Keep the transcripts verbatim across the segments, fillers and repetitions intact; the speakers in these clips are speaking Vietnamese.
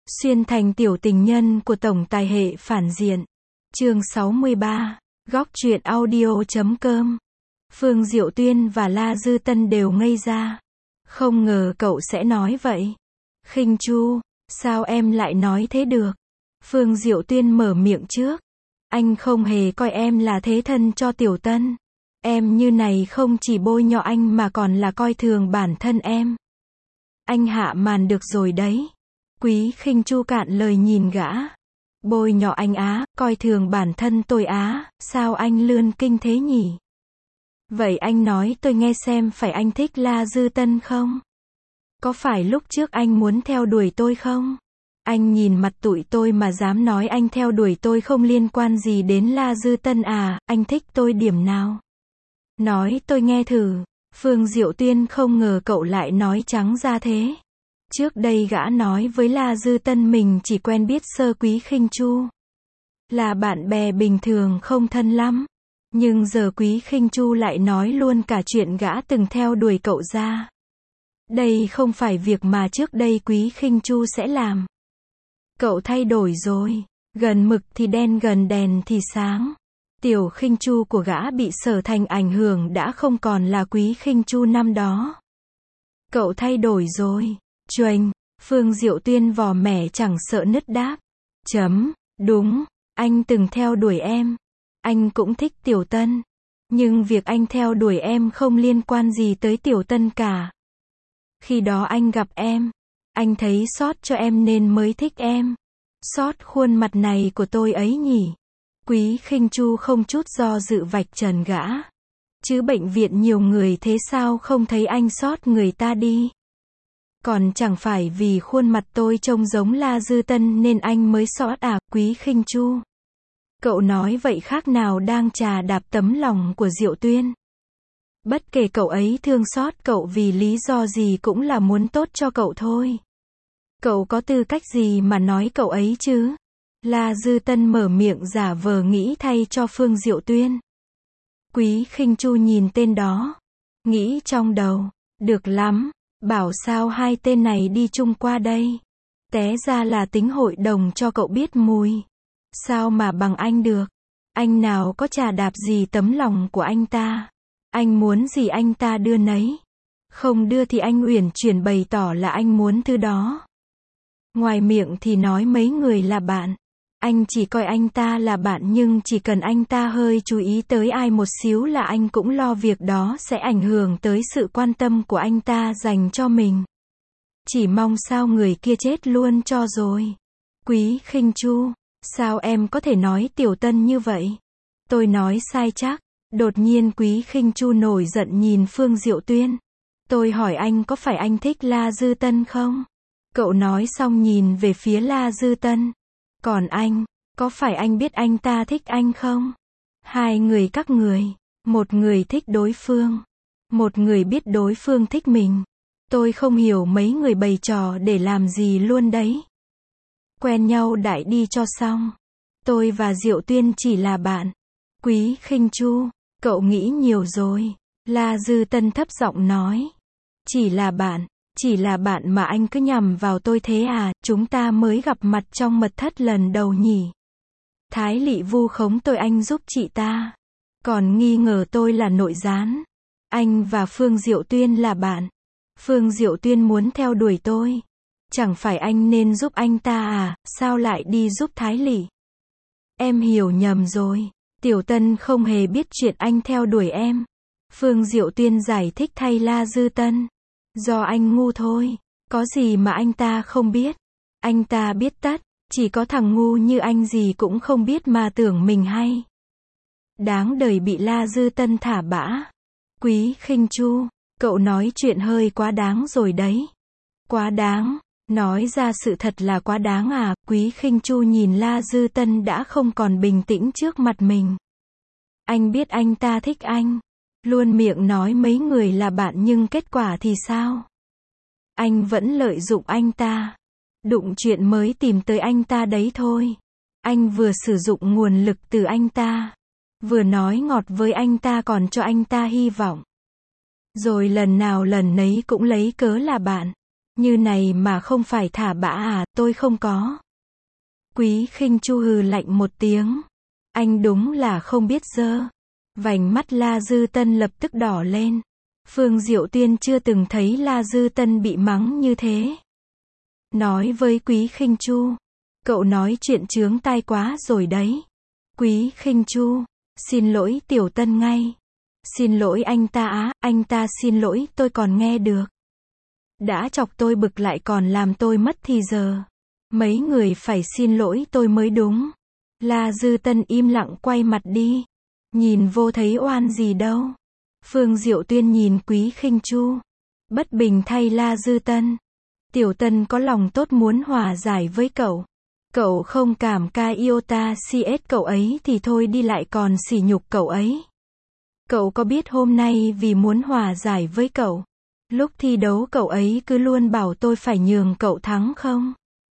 Xuyên thành tiểu tình nhân của tổng tài hệ phản diện. Chương sáu mươi ba. Góc truyện audio chấm com. Phương Diệu Tuyên và La Dư Tân đều ngây ra. Không ngờ cậu sẽ nói vậy. Khinh Chu, sao em lại nói thế được? Phương Diệu Tuyên mở miệng trước. Anh không hề coi em là thế thân cho Tiểu Tân. Em như này không chỉ bôi nhọ anh mà còn là coi thường bản thân em. Anh hạ màn được rồi đấy. Quý Khinh Chu cạn lời nhìn gã. Bôi nhọ anh á, coi thường bản thân tôi á, sao anh lươn kinh thế nhỉ? Vậy anh nói tôi nghe xem, phải anh thích La Dư Tân không? Có phải lúc trước anh muốn theo đuổi tôi không? Anh nhìn mặt tụi tôi mà dám nói anh theo đuổi tôi không liên quan gì đến La Dư Tân à, anh thích tôi điểm nào? Nói tôi nghe thử. Phương Diệu Tuyên không ngờ cậu lại nói trắng ra thế. Trước đây gã nói với La Dư Tân mình chỉ quen biết sơ Quý Khinh Chu. Là bạn bè bình thường không thân lắm. Nhưng giờ Quý Khinh Chu lại nói luôn cả chuyện gã từng theo đuổi cậu ra. Đây không phải việc mà trước đây Quý Khinh Chu sẽ làm. Cậu thay đổi rồi. Gần mực thì đen, gần đèn thì sáng. Tiểu Khinh Chu của gã bị Sở Thành ảnh hưởng đã không còn là Quý Khinh Chu năm đó. Cậu thay đổi rồi. Chuềnh, Phương Diệu Tuyên vò mẻ chẳng sợ nứt đáp. Chấm, đúng, anh từng theo đuổi em. Anh cũng thích Tiểu Tân. Nhưng việc anh theo đuổi em không liên quan gì tới Tiểu Tân cả. Khi đó anh gặp em, anh thấy xót cho em nên mới thích em. Xót khuôn mặt này của tôi ấy nhỉ? Quý Khinh Chu không chút do dự vạch trần gã. Chứ bệnh viện nhiều người thế sao không thấy anh xót người ta đi? Còn chẳng phải vì khuôn mặt tôi trông giống La Dư Tân nên anh mới xót à, Quý Khinh Chu? Cậu nói vậy khác nào đang chà đạp tấm lòng của Diệu Tuyên. Bất kể cậu ấy thương xót cậu vì lý do gì cũng là muốn tốt cho cậu thôi. Cậu có tư cách gì mà nói cậu ấy chứ? La Dư Tân mở miệng giả vờ nghĩ thay cho Phương Diệu Tuyên. Quý Khinh Chu nhìn tên đó. Nghĩ trong đầu, được lắm, bảo sao hai tên này đi chung qua đây. Té ra là tính hội đồng cho cậu biết mùi. Sao mà bằng anh được? Anh nào có chà đạp gì tấm lòng của anh ta. Anh muốn gì anh ta đưa nấy. Không đưa thì anh uyển chuyển bày tỏ là anh muốn thứ đó. Ngoài miệng thì nói mấy người là bạn. Anh chỉ coi anh ta là bạn nhưng chỉ cần anh ta hơi chú ý tới ai một xíu là anh cũng lo việc đó sẽ ảnh hưởng tới sự quan tâm của anh ta dành cho mình. Chỉ mong sao người kia chết luôn cho rồi. Quý Khinh Chu, sao em có thể nói Tiểu Tân như vậy? Tôi nói sai chắc. Đột nhiên Quý Khinh Chu nổi giận nhìn Phương Diệu Tuyên. Tôi hỏi anh có phải anh thích La Dư Tân không? Cậu nói xong nhìn về phía La Dư Tân. Còn anh, có phải anh biết anh ta thích anh không? Hai người các người, một người thích đối phương, một người biết đối phương thích mình. Tôi không hiểu mấy người bày trò để làm gì luôn đấy. Quen nhau đại đi cho xong. Tôi và Diệu Tuyên chỉ là bạn. Quý Khinh Chu, cậu nghĩ nhiều rồi. La Dư Tân thấp giọng nói. Chỉ là bạn. Chỉ là bạn mà anh cứ nhằm vào tôi thế à, chúng ta mới gặp mặt trong mật thất lần đầu nhỉ. Thái Lị vu khống tôi anh giúp chị ta. Còn nghi ngờ tôi là nội gián. Anh và Phương Diệu Tuyên là bạn. Phương Diệu Tuyên muốn theo đuổi tôi. Chẳng phải anh nên giúp anh ta à, sao lại đi giúp Thái Lị? Em hiểu nhầm rồi. Tiểu Tân không hề biết chuyện anh theo đuổi em. Phương Diệu Tuyên giải thích thay La Dư Tân. Do anh ngu thôi, có gì mà anh ta không biết. Anh ta biết tất, chỉ có thằng ngu như anh gì cũng không biết mà tưởng mình hay. Đáng đời bị La Dư Tân thả bã. Quý Khinh Chu, cậu nói chuyện hơi quá đáng rồi đấy. Quá đáng, nói ra sự thật là quá đáng à? Quý Khinh Chu nhìn La Dư Tân đã không còn bình tĩnh trước mặt mình. Anh biết anh ta thích anh. Luôn miệng nói mấy người là bạn nhưng kết quả thì sao? Anh vẫn lợi dụng anh ta. Đụng chuyện mới tìm tới anh ta đấy thôi. Anh vừa sử dụng nguồn lực từ anh ta. Vừa nói ngọt với anh ta còn cho anh ta hy vọng. Rồi lần nào lần nấy cũng lấy cớ là bạn. Như này mà không phải thả bã à, tôi không có. Quý Khinh Chu hừ lạnh một tiếng. Anh đúng là không biết dơ. Vành mắt La Dư Tân lập tức đỏ lên. Phương Diệu Tuyên chưa từng thấy La Dư Tân bị mắng như thế. Nói với Quý Khinh Chu. Cậu nói chuyện chướng tai quá rồi đấy. Quý Khinh Chu. Xin lỗi Tiểu Tân ngay. Xin lỗi anh ta á, anh ta xin lỗi tôi còn nghe được. Đã chọc tôi bực lại còn làm tôi mất thì giờ. Mấy người phải xin lỗi tôi mới đúng. La Dư Tân im lặng quay mặt đi. Nhìn vô thấy oan gì đâu. Phương Diệu Tuyên nhìn Quý Khinh Chu. Bất bình thay La Dư Tân. Tiểu Tân có lòng tốt muốn hòa giải với cậu. Cậu không cảm ca iota cs cậu ấy thì thôi đi lại còn sỉ nhục cậu ấy. Cậu có biết hôm nay vì muốn hòa giải với cậu. Lúc thi đấu cậu ấy cứ luôn bảo tôi phải nhường cậu thắng không?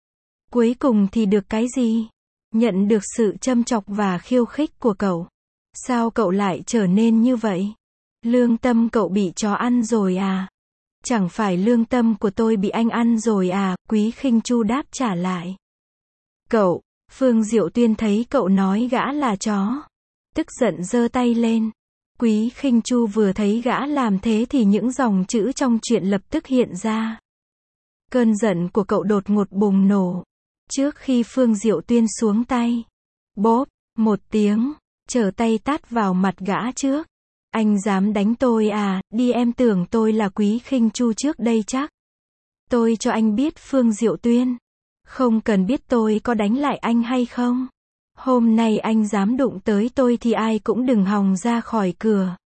Cuối cùng thì được cái gì? Nhận được sự châm chọc và khiêu khích của cậu. Sao cậu lại trở nên như vậy? Lương tâm cậu bị chó ăn rồi à? Chẳng phải lương tâm của tôi bị anh ăn rồi à? Quý Khinh Chu đáp trả lại. Cậu, Phương Diệu Tuyên thấy cậu nói gã là chó. Tức giận giơ tay lên. Quý Khinh Chu vừa thấy gã làm thế thì những dòng chữ trong truyện lập tức hiện ra. Cơn giận của cậu đột ngột bùng nổ. Trước khi Phương Diệu Tuyên xuống tay. Bốp, một tiếng, trở tay tát vào mặt gã trước. Anh dám đánh tôi à, đi em tưởng tôi là Quý Khinh Chu trước đây chắc. Tôi cho anh biết Phương Diệu Tuyên. Không cần biết tôi có đánh lại anh hay không. Hôm nay anh dám đụng tới tôi thì ai cũng đừng hòng ra khỏi cửa.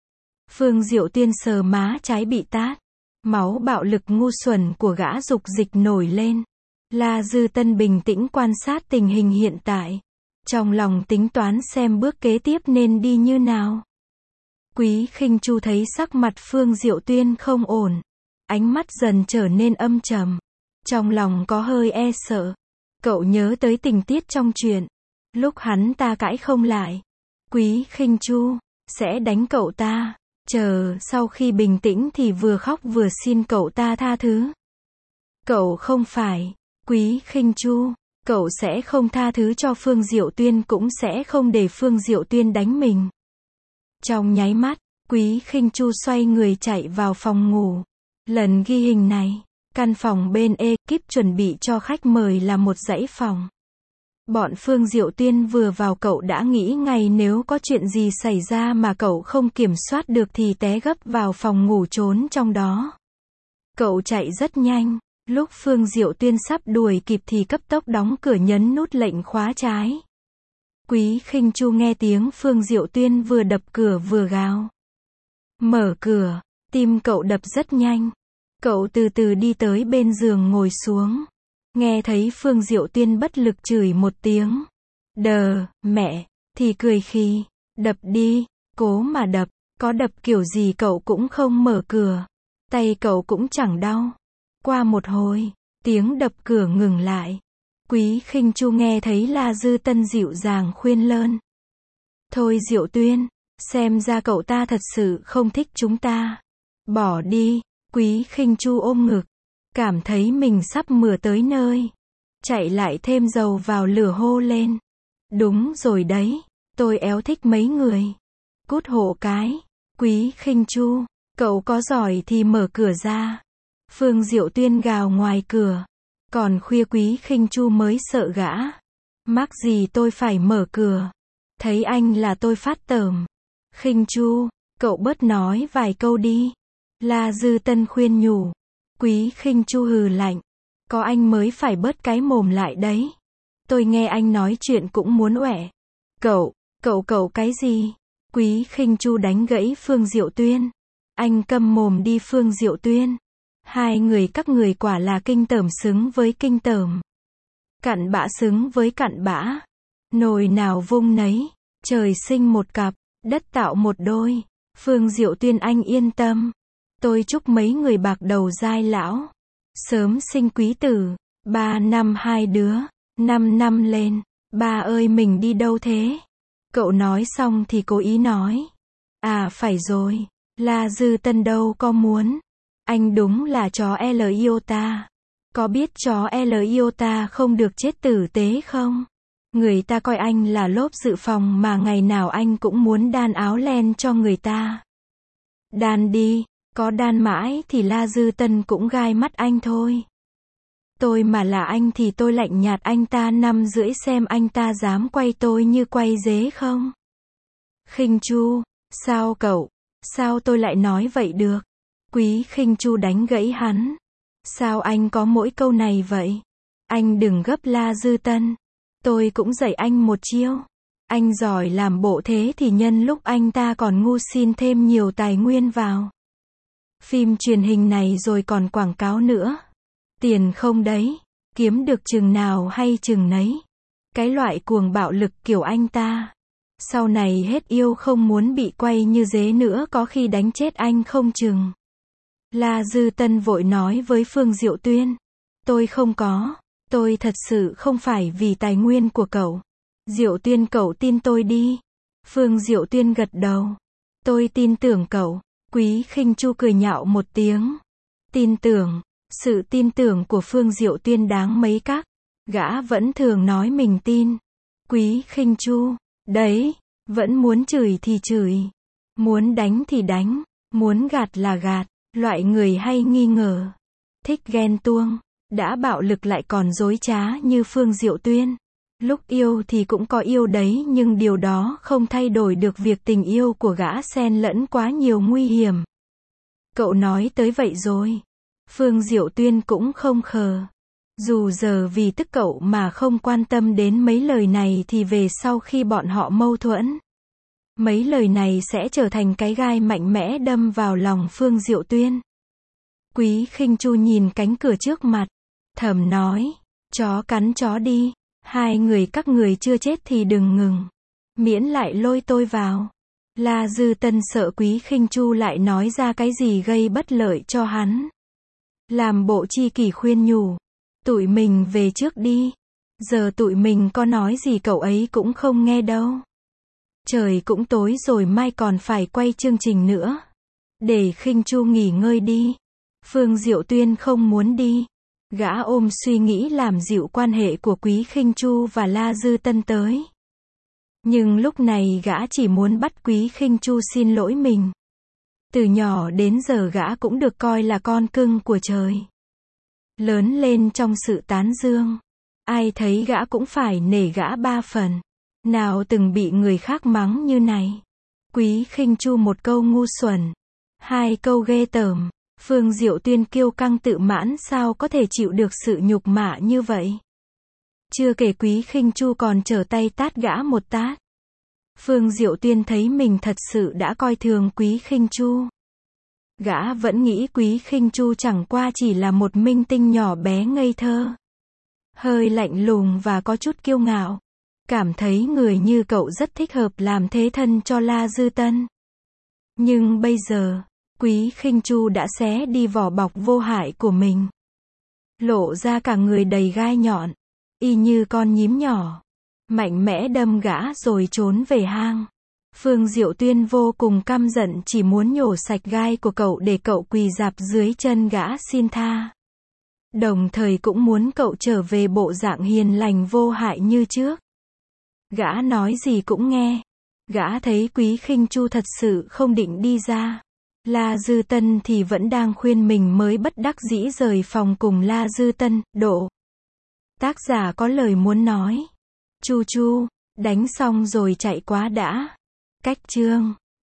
Phương Diệu Tuyên sờ má trái bị tát. Máu bạo lực ngu xuẩn của gã dục dịch nổi lên. La Dư Tân bình tĩnh quan sát tình hình hiện tại. Trong lòng tính toán xem bước kế tiếp nên đi như nào. Quý Khinh Chu thấy sắc mặt Phương Diệu Tuyên không ổn. Ánh mắt dần trở nên âm trầm. Trong lòng có hơi e sợ. Cậu nhớ tới tình tiết trong truyện. Lúc hắn ta cãi không lại. Quý Khinh Chu sẽ đánh cậu ta. Chờ sau khi bình tĩnh thì vừa khóc vừa xin cậu ta tha thứ. Cậu không phải. Quý Khinh Chu. Cậu sẽ không tha thứ cho Phương Diệu Tuyên cũng sẽ không để Phương Diệu Tuyên đánh mình. Trong nháy mắt, Quý Khinh Chu xoay người chạy vào phòng ngủ. Lần ghi hình này, căn phòng bên ekip chuẩn bị cho khách mời là một dãy phòng. Bọn Phương Diệu Tuyên vừa vào cậu đã nghĩ ngay nếu có chuyện gì xảy ra mà cậu không kiểm soát được thì té gấp vào phòng ngủ trốn trong đó. Cậu chạy rất nhanh, lúc Phương Diệu Tuyên sắp đuổi kịp thì cấp tốc đóng cửa nhấn nút lệnh khóa trái. Quý Khinh Chu nghe tiếng Phương Diệu Tuyên vừa đập cửa vừa gào. Mở cửa, tim cậu đập rất nhanh. Cậu từ từ đi tới bên giường ngồi xuống. Nghe thấy Phương Diệu Tuyên bất lực chửi một tiếng. Đờ, mẹ, thì cười khi. Đập đi, cố mà đập, có đập kiểu gì cậu cũng không mở cửa. Tay cậu cũng chẳng đau. Qua một hồi, tiếng đập cửa ngừng lại. Quý Khinh Chu nghe thấy La Dư Tân dịu dàng khuyên lơn. Thôi Diệu Tuyên, xem ra cậu ta thật sự không thích chúng ta. Bỏ đi. Quý Khinh Chu ôm ngực. Cảm thấy mình sắp mửa tới nơi. Chạy lại thêm dầu vào lửa hô lên. Đúng rồi đấy. Tôi éo thích mấy người. Cút hộ cái. Quý Khinh Chu. Cậu có giỏi thì mở cửa ra. Phương Diệu Tuyên gào ngoài cửa. Còn khuya Quý Khinh Chu mới sợ gã. Mắc gì tôi phải mở cửa. Thấy anh là tôi phát tởm. Khinh Chu, cậu bớt nói vài câu đi. La Dư Tân khuyên nhủ. Quý Khinh Chu hừ lạnh. Có anh mới phải bớt cái mồm lại đấy. Tôi nghe anh nói chuyện cũng muốn uể. Cậu, cậu cậu cái gì? Quý Khinh Chu đánh gãy Phương Diệu Tuyên. Anh câm mồm đi Phương Diệu Tuyên. Hai người các người quả là kinh tởm xứng với kinh tởm. Cặn bã xứng với cặn bã. Nồi nào vung nấy. Trời sinh một cặp, đất tạo một đôi. Phương Diệu Tuyên anh yên tâm. Tôi chúc mấy người bạc đầu dai lão. Sớm sinh quý tử. Ba năm hai đứa. Năm năm lên. Ba ơi mình đi đâu thế? Cậu nói xong thì cố ý nói. À phải rồi. La Dư Tân đâu có muốn. Anh đúng là chó L Iota. Có biết chó L Iota không được chết tử tế không? Người ta coi anh là lốp dự phòng mà ngày nào anh cũng muốn đan áo len cho người ta. Đan đi, có đan mãi thì La Dư Tân cũng gai mắt anh thôi. Tôi mà là anh thì tôi lạnh nhạt anh ta năm rưỡi xem anh ta dám quay tôi như quay dế không? Khinh Chu, sao cậu? Sao tôi lại nói vậy được? Quý Khinh Chu đánh gãy hắn. Sao anh có mỗi câu này vậy? Anh đừng gấp La Dư Tân. Tôi cũng dạy anh một chiêu. Anh giỏi làm bộ thế thì nhân lúc anh ta còn ngu xin thêm nhiều tài nguyên vào phim truyền hình này rồi còn quảng cáo nữa. Tiền không đấy, kiếm được chừng nào hay chừng nấy. Cái loại cuồng bạo lực kiểu anh ta, sau này hết yêu không muốn bị quay như dế nữa, có khi đánh chết anh không chừng. La Dư Tân vội nói với Phương Diệu Tuyên. Tôi không có, tôi thật sự không phải vì tài nguyên của cậu. Diệu Tuyên cậu tin tôi đi. Phương Diệu Tuyên gật đầu. Tôi tin tưởng cậu. Quý Khinh Chu cười nhạo một tiếng. Tin tưởng. Sự tin tưởng của Phương Diệu Tuyên đáng mấy các. Gã vẫn thường nói mình tin. Quý Khinh Chu, đấy, vẫn muốn chửi thì chửi. Muốn đánh thì đánh. Muốn gạt là gạt. Loại người hay nghi ngờ. Thích ghen tuông. Đã bạo lực lại còn dối trá như Phương Diệu Tuyên. Lúc yêu thì cũng có yêu đấy, nhưng điều đó không thay đổi được việc tình yêu của gã xen lẫn quá nhiều nguy hiểm. Cậu nói tới vậy rồi. Phương Diệu Tuyên cũng không khờ. Dù giờ vì tức cậu mà không quan tâm đến mấy lời này thì về sau khi bọn họ mâu thuẫn, mấy lời này sẽ trở thành cái gai mạnh mẽ đâm vào lòng Phương Diệu Tuyên. Quý Khinh Chu nhìn cánh cửa trước mặt, thầm nói, chó cắn chó đi. Hai người các người chưa chết thì đừng ngừng. Miễn lại lôi tôi vào. La Dư Tân sợ Quý Khinh Chu lại nói ra cái gì gây bất lợi cho hắn. Làm bộ chi kỷ khuyên nhủ. Tụi mình về trước đi. Giờ tụi mình có nói gì cậu ấy cũng không nghe đâu. Trời cũng tối rồi, mai còn phải quay chương trình nữa. Để Khinh Chu nghỉ ngơi đi. Phương Diệu Tuyên không muốn đi. Gã ôm suy nghĩ làm dịu quan hệ của Quý Khinh Chu và La Dư Tân tới. Nhưng lúc này gã chỉ muốn bắt Quý Khinh Chu xin lỗi mình. Từ nhỏ đến giờ gã cũng được coi là con cưng của trời. Lớn lên trong sự tán dương. Ai thấy gã cũng phải nể gã ba phần. Nào từng bị người khác mắng như này. Quý Khinh Chu một câu ngu xuẩn. Hai câu ghê tởm. Phương Diệu Tuyên kiêu căng tự mãn sao có thể chịu được sự nhục mạ như vậy. Chưa kể Quý Khinh Chu còn trở tay tát gã một tát. Phương Diệu Tuyên thấy mình thật sự đã coi thường Quý Khinh Chu. Gã vẫn nghĩ Quý Khinh Chu chẳng qua chỉ là một minh tinh nhỏ bé ngây thơ, hơi lạnh lùng và có chút kiêu ngạo. Cảm thấy người như cậu rất thích hợp làm thế thân cho La Dư Tân. Nhưng bây giờ, Quý Khinh Chu đã xé đi vỏ bọc vô hại của mình. Lộ ra cả người đầy gai nhọn, y như con nhím nhỏ. Mạnh mẽ đâm gã rồi trốn về hang. Phương Diệu Tuyên vô cùng căm giận, chỉ muốn nhổ sạch gai của cậu để cậu quỳ rạp dưới chân gã xin tha. Đồng thời cũng muốn cậu trở về bộ dạng hiền lành vô hại như trước. Gã nói gì cũng nghe. Gã thấy Quý Khinh Chu thật sự không định đi ra. La Dư Tân thì vẫn đang khuyên mình mới bất đắc dĩ rời phòng cùng La Dư Tân. Độ. Tác giả có lời muốn nói. Chu Chu, đánh xong rồi chạy quá đã. Cách chương.